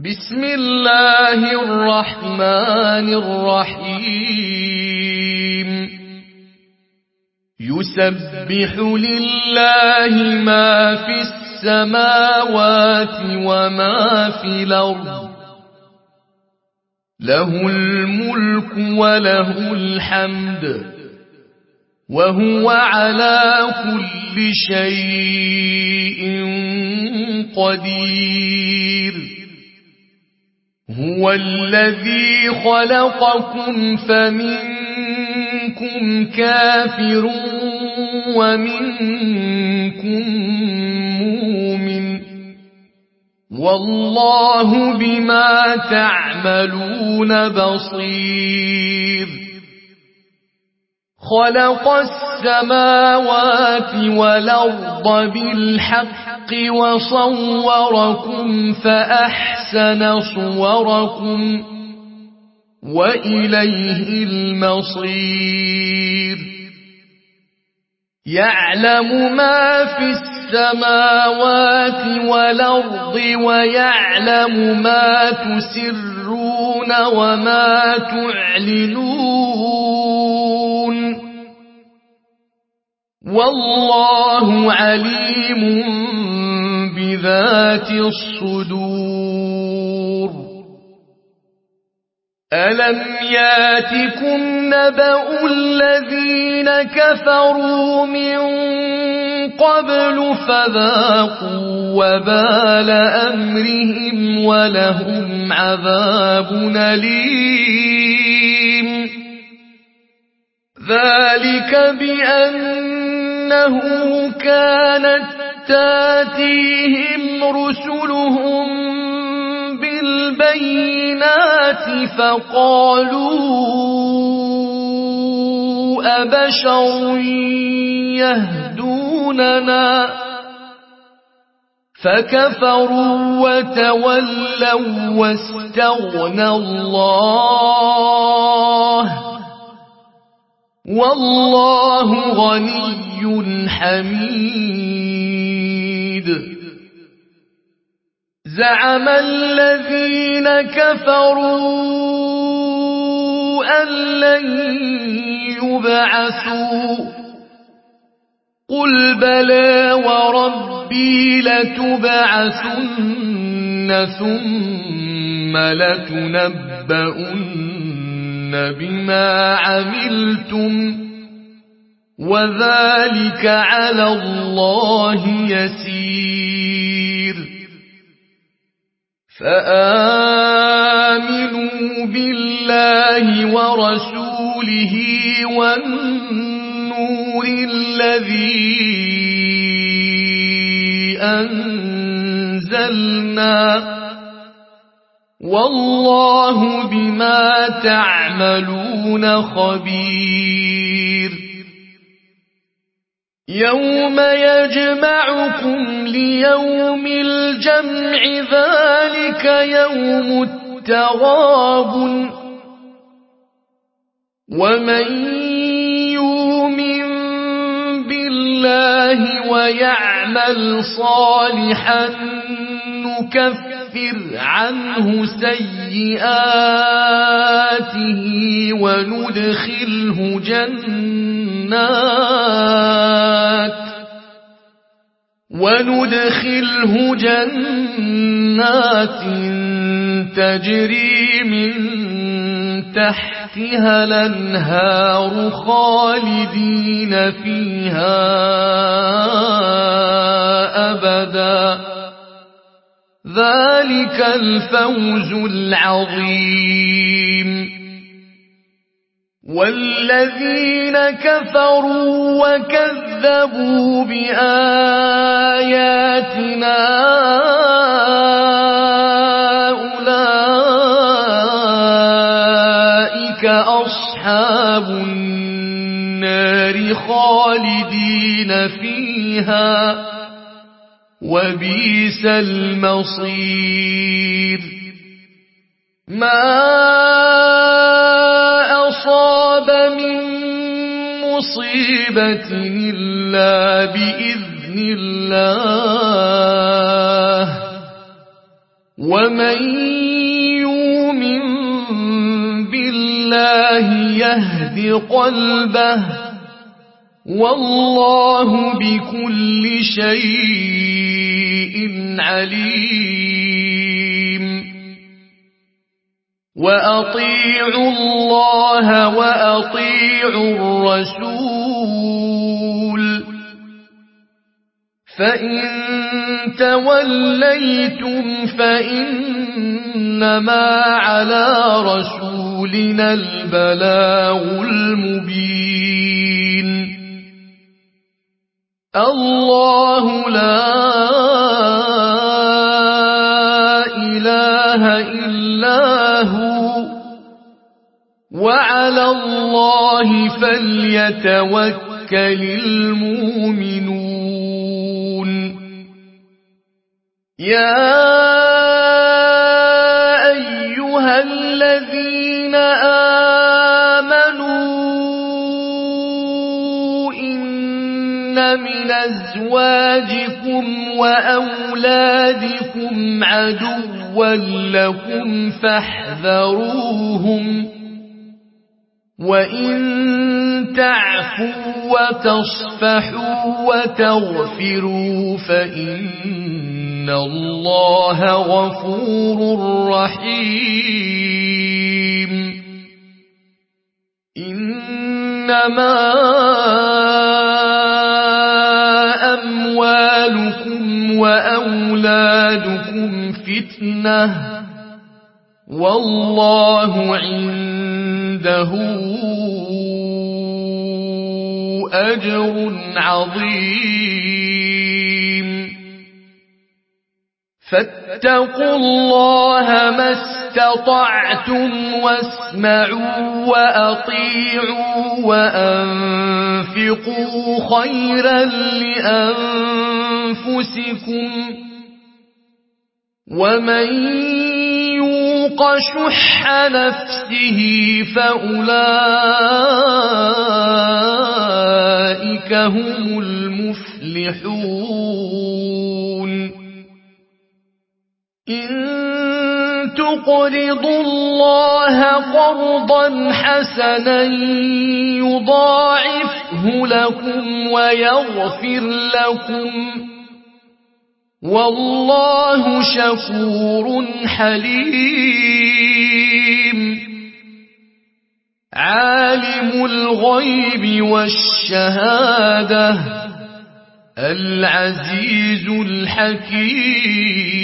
بسم الله الرحمن الرحيم يسبح لله ما في السماوات وما في الأرض له الملك وله الحمد وهو على كل شيء قدير هو الذي خلقكم فمنكم كافر ومنكم مؤمن والله بما تعملون بصير خلق السماوات والأرض بالحق وصوركم فأحسن صوركم وإليه المصير يعلم ما في السماوات والأرض ويعلم ما تسرون وما تعلنون والله عليم بذات الصدور ألم ياتكم نبأ الذين كفروا من قبل فذاقوا وبال أمرهم ولهم عذاب أليم ذلك بأنه كانت تاتيهم رسلهم بالبينات فقالوا أبشر يهدوننا فكفروا وتولوا واستغنى الله والله غني حميد زعم الذين كفروا أن لن يبعثوا قل بلى وربي لتبعثن ثم لتنبؤن بما عملتم وذلك على الله يسير فآمنوا بالله ورسوله والنور الذي أنزلنا والله بما تعملون خبير يوم يجمعكم ليوم الجمع ذلك يوم التغابن ومن يؤمن بالله ويعمل صالحا نكفر عنه سيئاته وندخله جنات تجري من تحتها الأنهار خالدين فيها أبدا ذلك الفوز العظيم والذين كفروا وكذبوا بآياتنا أولئك أصحاب النار خالدين فيها وبئس المصير ما أصاب من مصيبة إلا بإذن الله ومن يؤمن بالله يهد قلبه والله بكل شيء عليم وأطيعوا الله وأطيعوا الرسول فإن توليتم فإنما على رسولنا البلاغ المبين الله لا إله إلا هو وعلى الله فليتوكل المؤمنون يا أيها الذين آمنوا إن من أزواجكم وأولادكم عدوا لكم فاحذروهم وإن تعفوا وتصفحوا وتغفروا فإن الله غفور رحيم إنما أموالكم وأولادكم فتنة والله عنده أجر عظيم فاتقوا الله ما استطعتم واسمعوا وأطيعوا وأنفقوا خيرا لأنفسكم ومن يوق شح نفسه فأولئك هم المفلحون إن تقرضوا الله قرضا حسنا يضاعفه لكم ويغفر لكم والله شكور حليم عالم الغيب والشهادة العزيز الحكيم